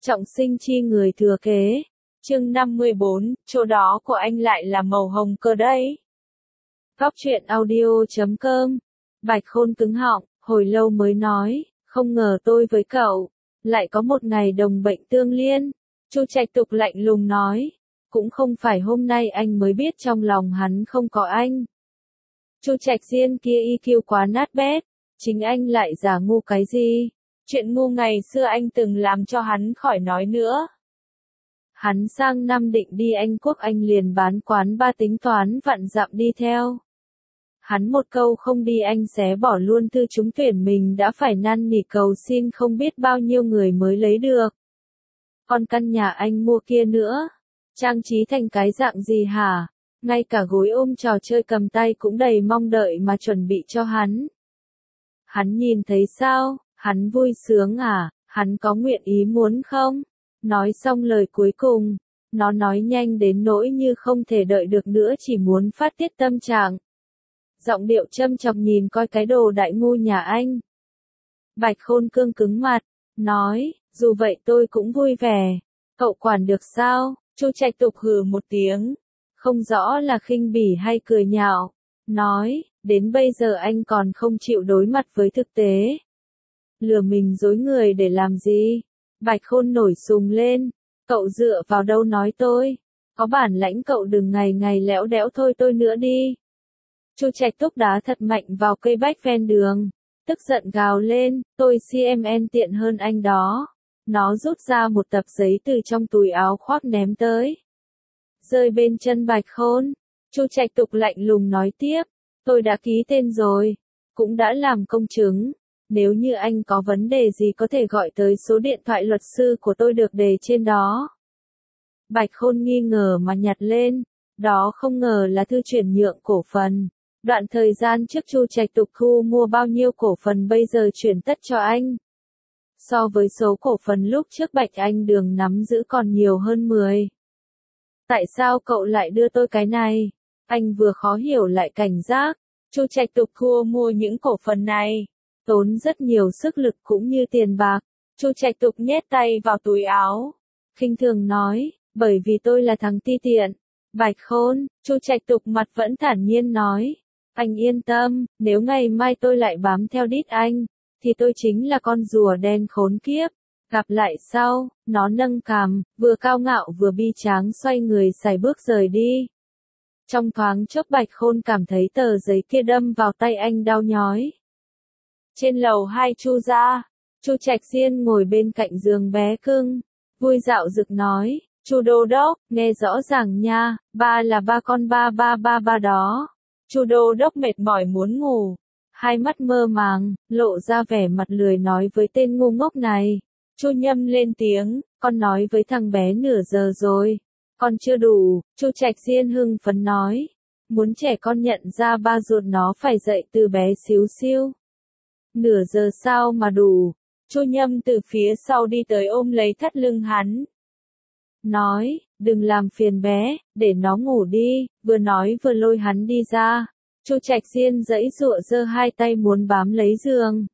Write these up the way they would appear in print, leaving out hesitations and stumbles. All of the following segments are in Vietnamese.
Trọng sinh chi người thừa kế. Chương 54, chỗ đó của anh lại là màu hồng cơ đấy. Góc truyện audio.com. Bạch Khôn cứng họng, hồi lâu mới nói, không ngờ tôi với cậu lại có một ngày đồng bệnh tương liên. Chu Trạch Tục lạnh lùng nói, cũng không phải hôm nay anh mới biết trong lòng hắn không có anh. Chu Trạch Diên kia EQ quá nát bét, chính anh lại giả ngu cái gì? Chuyện ngu ngày xưa anh từng làm cho hắn khỏi nói nữa. Hắn sang năm định đi Anh Quốc, anh liền bán quán ba tính toán vặn dặm đi theo. Hắn một câu không đi anh xé bỏ luôn thư trúng tuyển mình đã phải năn nỉ cầu xin không biết bao nhiêu người mới lấy được. Còn căn nhà anh mua kia nữa, trang trí thành cái dạng gì hả? Ngay cả gối ôm trò chơi cầm tay cũng đầy mong đợi mà chuẩn bị cho hắn. Hắn nhìn thấy sao? Hắn vui sướng à? Hắn có nguyện ý muốn không? Nói xong lời cuối cùng, nó nói nhanh đến nỗi như không thể đợi được nữa, chỉ muốn phát tiết tâm trạng. Giọng điệu châm chọc nhìn coi cái đồ đại ngu nhà anh. Bạch Khôn cương cứng mặt, nói, dù vậy tôi cũng vui vẻ. Cậu quản được sao? Chu Trạch Tục hừ một tiếng, không rõ là khinh bỉ hay cười nhạo, nói, đến bây giờ anh còn không chịu đối mặt với thực tế. Lừa mình dối người để làm gì? Bạch Khôn nổi sùng lên, cậu dựa vào đâu nói tôi? Có bản lãnh cậu đừng ngày ngày lẽo đẽo thôi tôi nữa đi. Chu Trạch Túc đá thật mạnh vào cây bách ven đường, tức giận gào lên, tôi CMN tiện hơn anh đó. Nó rút ra một tập giấy từ trong túi áo khoác ném tới. Rơi bên chân Bạch Khôn, Chu Trạch Tục lạnh lùng nói tiếp, tôi đã ký tên rồi, cũng đã làm công chứng. Nếu như anh có vấn đề gì có thể gọi tới số điện thoại luật sư của tôi được đề trên đó. Bạch Khôn nghi ngờ mà nhặt lên, đó không ngờ là thư chuyển nhượng cổ phần. Đoạn thời gian trước Chu Trạch Tục thu mua bao nhiêu cổ phần bây giờ chuyển tất cho anh. So với số cổ phần lúc trước Bạch Anh Đường nắm giữ còn nhiều hơn 10. Tại sao cậu lại đưa tôi cái này? Anh vừa khó hiểu lại cảnh giác. Chu Trạch Tục thu mua những cổ phần này tốn rất nhiều sức lực cũng như tiền bạc. Chu Trạch Tục nhét tay vào túi áo, khinh thường nói, bởi vì tôi là thằng ti tiện. Bạch Khôn, Chu Trạch Tục mặt vẫn thản nhiên nói, anh yên tâm, nếu ngày mai tôi lại bám theo đít anh, thì tôi chính là con rùa đen khốn kiếp. Gặp lại sau, nó nâng cằm, vừa cao ngạo vừa bi tráng xoay người sải bước rời đi. Trong thoáng chốc Bạch Khôn cảm thấy tờ giấy kia đâm vào tay anh đau nhói. Trên lầu 2 Chu gia, Chu Trạch Diên ngồi bên cạnh giường bé cưng, vui dạo dực nói, Chu Đô Đốc, nghe rõ ràng nha, ba là ba con ba đó. Chu Đô Đốc mệt mỏi muốn ngủ, hai mắt mơ màng, lộ ra vẻ mặt lười nói với tên ngu ngốc này. Chu Nhâm lên tiếng, con nói với thằng bé nửa giờ rồi, con chưa đủ. Chu Trạch Diên hưng phấn nói, muốn trẻ con nhận ra ba ruột nó phải dậy từ bé xíu xiu. Nửa giờ sao mà đủ? Chu Nhâm từ phía sau đi tới ôm lấy thắt lưng hắn. Nói, đừng làm phiền bé, để nó ngủ đi, vừa nói vừa lôi hắn đi ra. Chu Trạch Diên giãy giụa giơ hai tay muốn bám lấy giường.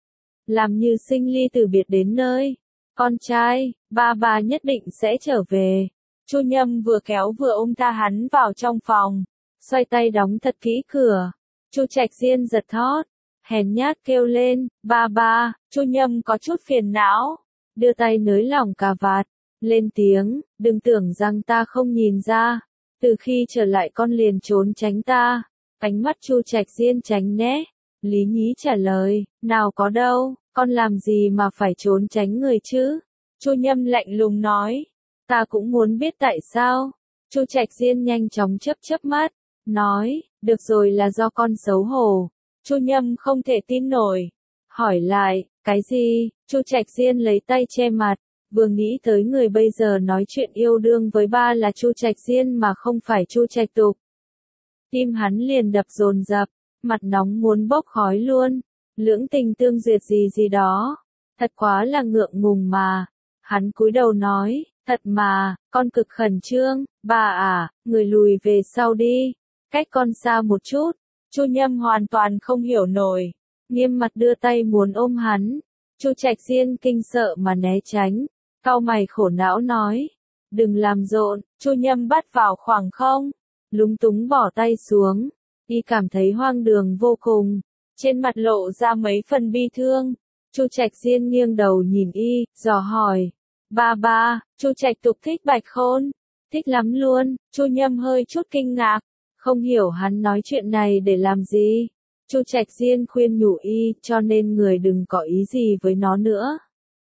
Làm như sinh ly từ biệt đến nơi. Con trai, ba nhất định sẽ trở về. Chu Nhâm vừa kéo vừa ôm tha hắn vào trong phòng, xoay tay đóng thật kỹ cửa. Chu Trạch Diên giật thót, hèn nhát kêu lên, ba. Chu Nhâm có chút phiền não, đưa tay nới lỏng cà vạt, lên tiếng, đừng tưởng rằng ta không nhìn ra. Từ khi trở lại con liền trốn tránh ta. Ánh mắt Chu Trạch Diên tránh né. Lý nhí trả lời, nào có đâu, con làm gì mà phải trốn tránh người chứ? Chu Nhâm lạnh lùng nói, ta cũng muốn biết tại sao. Chu Trạch Diên nhanh chóng chớp mắt, nói, được rồi, là do con xấu hổ. Chu Nhâm không thể tin nổi, hỏi lại, cái gì? Chu Trạch Diên lấy tay che mặt, vừa nghĩ tới người bây giờ nói chuyện yêu đương với ba là Chu Trạch Diên mà không phải Chu Trạch Tục. Tim hắn liền đập dồn dập, mặt nóng muốn bốc khói luôn. Lưỡng tình tương duyệt gì đó, thật quá là ngượng ngùng mà. Hắn cúi đầu nói, thật mà, con cực khẩn trương. Bà à, người lùi về sau đi, cách con xa một chút. Chu Nhâm hoàn toàn không hiểu nổi, nghiêm mặt đưa tay muốn ôm hắn. Chu Trạch Diên kinh sợ mà né tránh, Cau mày khổ não nói, đừng làm rộn. Chu Nhâm bắt vào khoảng không, lúng túng bỏ tay xuống, y cảm thấy hoang đường vô cùng, trên mặt lộ ra mấy phần bi thương. Chu Trạch Diên nghiêng đầu nhìn y, dò hỏi, ba, Chu Trạch Tục thích Bạch Khôn? Thích lắm luôn. Chu Nhâm hơi chút kinh ngạc, không hiểu hắn nói chuyện này để làm gì. Chu Trạch Diên khuyên nhủ y, cho nên người đừng có ý gì với nó nữa.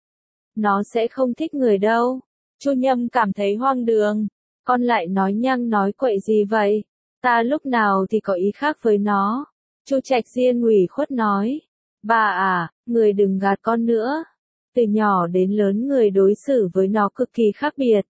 Nó sẽ không thích người đâu. Chu Nhâm cảm thấy hoang đường, con lại nói nhăng nói quậy gì vậy? Ta lúc nào thì có ý khác với nó. Chu Trạch Diên ủy khuất nói, bà à, người đừng gạt con nữa. Từ nhỏ đến lớn người đối xử với nó cực kỳ khác biệt.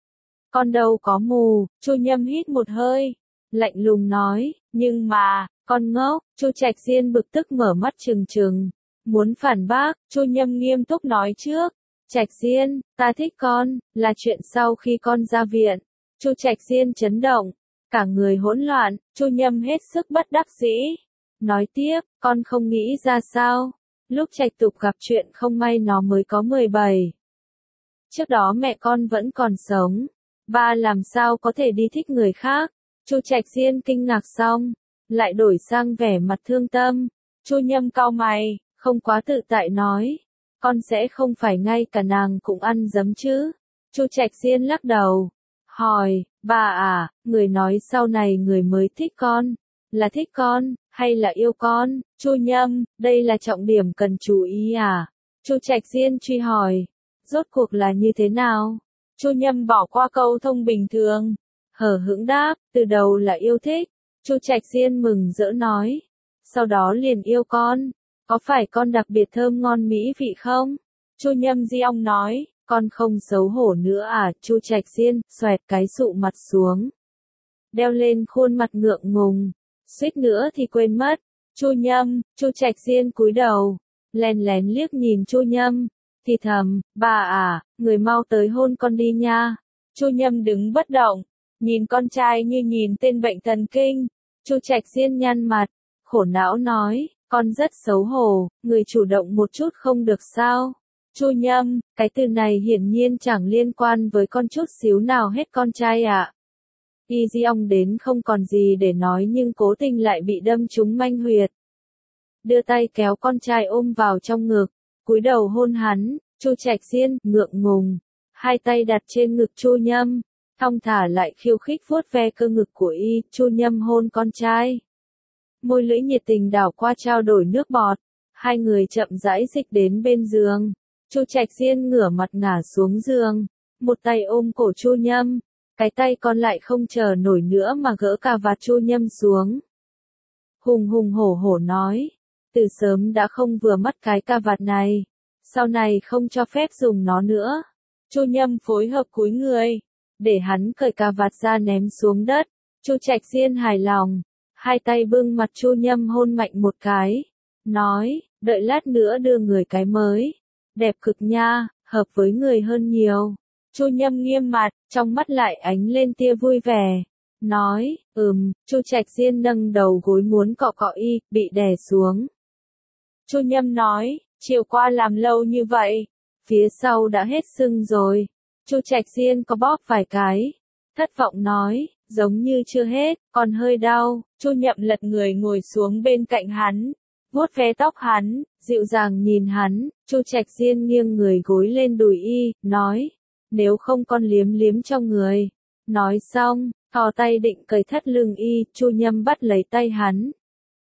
Con đâu có mù. Chu Nhâm hít một hơi, lạnh lùng nói, nhưng mà, con ngốc. Chu Trạch Diên bực tức mở mắt trừng trừng, muốn phản bác. Chu Nhâm nghiêm túc nói trước, Trạch Diên, ta thích con, là chuyện sau khi con ra viện. Chu Trạch Diên chấn động, cả người hỗn loạn. Chu Nhâm hết sức bất đắc dĩ, nói tiếp, con không nghĩ ra sao? Lúc Trạch Tục gặp chuyện không may nó mới có 17. Trước đó mẹ con vẫn còn sống, ba làm sao có thể đi thích người khác? Chu Trạch Diên kinh ngạc xong, lại đổi sang vẻ mặt thương tâm. Chu Nhâm cau mày, không quá tự tại nói, con sẽ không phải ngay cả nàng cũng ăn dấm chứ? Chu Trạch Diên lắc đầu, hỏi, bà à, người nói sau này người mới thích con, là thích con, hay là yêu con? Chu Nhâm, đây là trọng điểm cần chú ý à? Chu Trạch Diên truy hỏi, rốt cuộc là như thế nào? Chu Nhâm bỏ qua câu thông bình thường, hờ hững đáp, từ đầu là yêu thích. Chu Trạch Diên mừng rỡ nói, sau đó liền yêu con, có phải con đặc biệt thơm ngon mỹ vị không? Chu Nhâm di ong nói, con không xấu hổ nữa à? Chu Trạch Diên xoẹt cái sụ mặt xuống, đeo lên khuôn mặt ngượng ngùng, suýt nữa thì quên mất. Chu Nhâm. Chu Trạch Diên cúi đầu, lén lén liếc nhìn Chu Nhâm, thì thầm, bà à, người mau tới hôn con đi nha. Chu Nhâm đứng bất động, nhìn con trai như nhìn tên bệnh thần kinh. Chu Trạch Diên nhăn mặt, khổ não nói, con rất xấu hổ, người chủ động một chút không được sao? Chu Nhâm, cái từ này hiển nhiên chẳng liên quan với con chút xíu nào hết con trai ạ. Y di ong đến không còn gì để nói nhưng cố tình lại bị đâm trúng manh huyệt. Đưa tay kéo con trai ôm vào trong ngực, cúi đầu hôn hắn. Chu Trạch Diên ngượng ngùng, hai tay đặt trên ngực Chu Nhâm, thong thả lại khiêu khích vuốt ve cơ ngực của y. Chu Nhâm hôn con trai, môi lưỡi nhiệt tình đảo qua trao đổi nước bọt, hai người chậm rãi dịch đến bên giường. Chu Trạch Diên ngửa mặt ngả xuống giường, một tay ôm cổ Chu Nhâm, cái tay còn lại không chờ nổi nữa mà gỡ cà vạt Chu Nhâm xuống. Hùng hùng hổ hổ nói, từ sớm đã không vừa mắt cái cà vạt này, sau này không cho phép dùng nó nữa. Chu Nhâm phối hợp cúi người, để hắn cởi cà vạt ra ném xuống đất. Chu Trạch Diên hài lòng, hai tay bưng mặt Chu Nhâm hôn mạnh một cái, nói, đợi lát nữa đưa người cái mới, đẹp cực nha, hợp với người hơn nhiều. Chu Nhâm nghiêm mặt, trong mắt lại ánh lên tia vui vẻ, nói, Chu Trạch Diên nâng đầu gối muốn cọ cọ y, bị đè xuống. Chu Nhâm nói, chiều qua làm lâu như vậy, phía sau đã hết sưng rồi. Chu Trạch Diên có bóp vài cái, thất vọng nói, giống như chưa hết, còn hơi đau. Chu Nhậm lật người ngồi xuống bên cạnh hắn, vuốt ve tóc hắn, dịu dàng nhìn hắn. Chu Trạch Diên nghiêng người gối lên đùi y, nói, nếu không con liếm liếm cho người. Nói xong, thò tay định cởi thắt lưng y. Chu Nhâm bắt lấy tay hắn,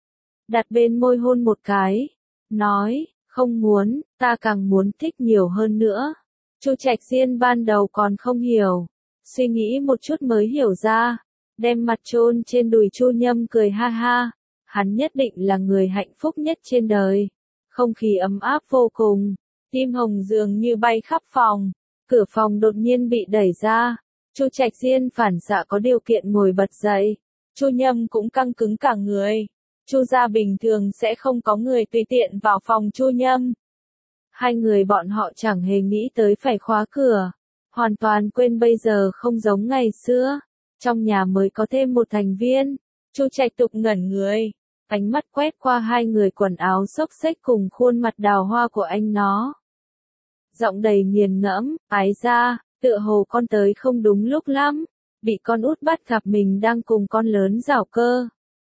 đặt bên môi hôn một cái, nói, không muốn, ta càng muốn thích nhiều hơn nữa. Chu Trạch Diên ban đầu còn không hiểu, suy nghĩ một chút mới hiểu ra, đem mặt chôn trên đùi Chu Nhâm cười ha ha, hắn nhất định là người hạnh phúc nhất trên đời. Không khí ấm áp vô cùng, tim hồng dường như bay khắp phòng. Cửa phòng đột nhiên bị đẩy ra, Chu Trạch Diên phản xạ có điều kiện ngồi bật dậy. Chu Nhâm cũng căng cứng cả người. Chu gia bình thường sẽ không có người tùy tiện vào phòng Chu Nhâm. Hai người bọn họ chẳng hề nghĩ tới phải khóa cửa, hoàn toàn quên bây giờ không giống ngày xưa, trong nhà mới có thêm một thành viên. Chu Trạch Tục ngẩn người, ánh mắt quét qua hai người quần áo xốc xếch cùng khuôn mặt đào hoa của anh nó. giọng đầy nghiền ngẫm, ái ra, tựa hồ con tới không đúng lúc lắm, bị con út bắt gặp mình đang cùng con lớn giảo cơ.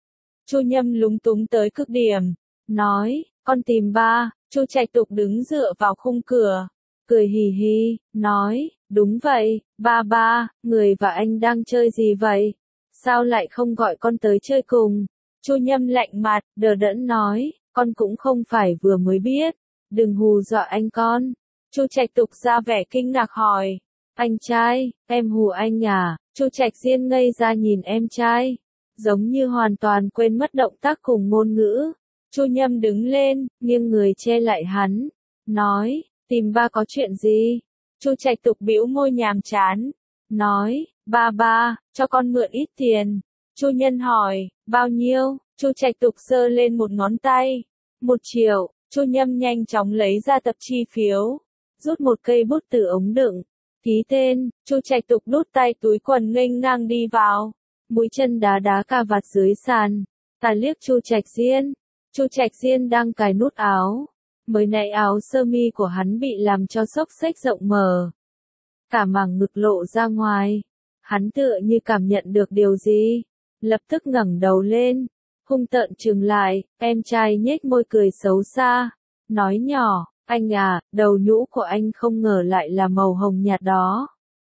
Chu Nhâm lúng túng tới cực điểm, nói, con tìm ba. Chu Trạch Tục đứng dựa vào khung cửa, cười hì hì, nói, đúng vậy, ba, người và anh đang chơi gì vậy? Sao lại không gọi con tới chơi cùng? Chu Nhâm lạnh mặt, đờ đẫn nói, con cũng không phải vừa mới biết, đừng hù dọa anh con. Chu Trạch Tục ra vẻ kinh ngạc hỏi, anh trai, em hù anh à? Chu Trạch Diên ngây ra nhìn em trai, giống như hoàn toàn quên mất động tác cùng ngôn ngữ. Chu Nhâm đứng lên, nghiêng người che lại hắn, nói, tìm ba có chuyện gì? Chu Trạch Tục bĩu môi nhàm chán, nói, ba, cho con mượn ít tiền. Chu Nhân hỏi, bao nhiêu? Chu Trạch Tục giơ lên một ngón tay, 1 triệu. Chu Nhâm nhanh chóng lấy ra tập chi phiếu, rút một cây bút từ ống đựng, ký tên. Chu Trạch Tục đút tay túi quần nghênh ngang đi vào, mũi chân đá đá cà vạt dưới sàn. Ta liếc Chu Trạch Diên. Chu Trạch Diên đang cài nút áo, mới nãy áo sơ mi của hắn bị làm cho xốc xếch rộng mở, cả màng ngực lộ ra ngoài. Hắn tựa như cảm nhận được điều gì, lập tức ngẩng đầu lên, hung tợn trừng lại. Em trai nhếch môi cười xấu xa, nói nhỏ, anh à, đầu nhũ của anh không ngờ lại là màu hồng nhạt đó.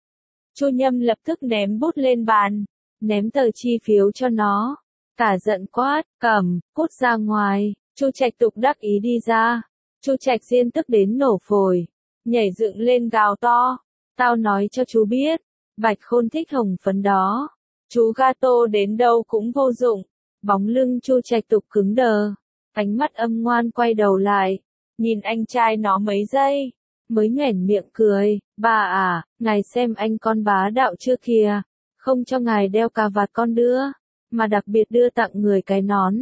Chu Nhâm lập tức ném bút lên bàn, ném tờ chi phiếu cho nó, cả giận quát, cầm, cút ra ngoài. Chu Trạch Tục đắc ý đi ra. Chu Trạch Diên tức đến nổ phổi, nhảy dựng lên gào to, tao nói cho chú biết, Bạch Khôn thích hồng phấn đó, chú gato đến đâu cũng vô dụng. Bóng lưng Chu Trạch Tục cứng đờ, ánh mắt âm ngoan quay đầu lại, nhìn anh trai nó mấy giây, mới nhoẻn miệng cười, bà à, ngài xem anh con bá đạo chưa kìa, không cho ngài đeo cà vạt con đưa, mà đặc biệt đưa tặng người cái nón.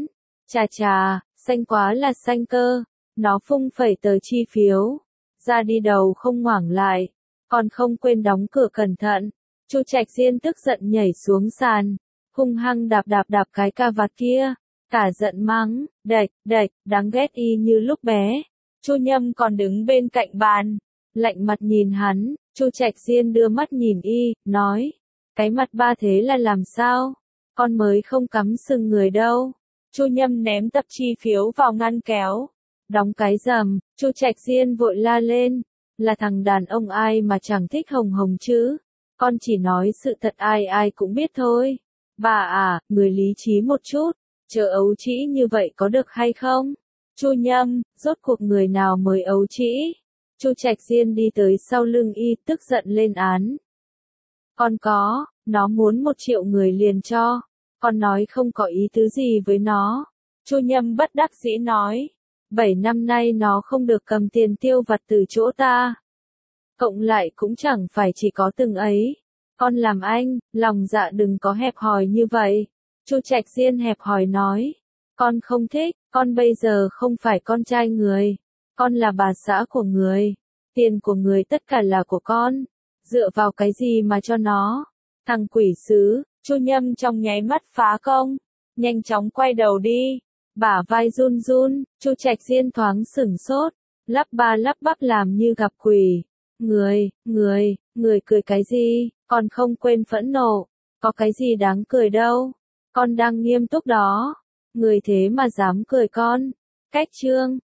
Chà, xanh quá là xanh cơ. Nó phung phẩy tờ chi phiếu, ra đi đầu không ngoảnh lại, còn không quên đóng cửa cẩn thận. Chu Trạch Diên tức giận nhảy xuống sàn, hung hăng đạp cái cà vạt kia, cả giận mắng, đệch, đáng ghét y như lúc bé. Chu Nhâm còn đứng bên cạnh bàn, lạnh mặt nhìn hắn. Chu Trạch Diên đưa mắt nhìn y, nói, cái mặt ba thế là làm sao? Con mới không cắm sừng người đâu. Chu Nhâm ném tập chi phiếu vào ngăn kéo, đóng cái rầm. Chu Trạch Diên vội la lên, là thằng đàn ông ai mà chẳng thích hồng hồng chứ? Con chỉ nói sự thật, ai cũng biết thôi. Bà à, người lý trí một chút, chớ ấu trĩ như vậy có được hay không? Chu Nhâm, rốt cuộc người nào mới ấu trĩ? Chu Trạch Diên đi tới sau lưng y, tức giận lên án. Con có, nó muốn 1 triệu người liền cho. Con nói không có ý tứ gì với nó. Chu Nhâm bất đắc dĩ nói, 7 năm nay nó không được cầm tiền tiêu vặt từ chỗ ta. Cộng lại cũng chẳng phải chỉ có từng ấy. Con làm anh, lòng dạ đừng có hẹp hòi như vậy. Chu Trạch Diên hẹp hòi nói, con không thích, con bây giờ không phải con trai người. Con là bà xã của người. Tiền của người tất cả là của con. Dựa vào cái gì mà cho nó? Thằng quỷ sứ. Chu Nhâm trong nháy mắt phá công, nhanh chóng quay đầu đi, bả vai run run. Chu Trạch Diên thoáng sửng sốt, lắp ba lắp bắp làm như gặp quỷ. Người cười cái gì? Còn không quên phẫn nộ, có cái gì đáng cười đâu, con đang nghiêm túc đó. Người thế mà dám cười con. Cách chương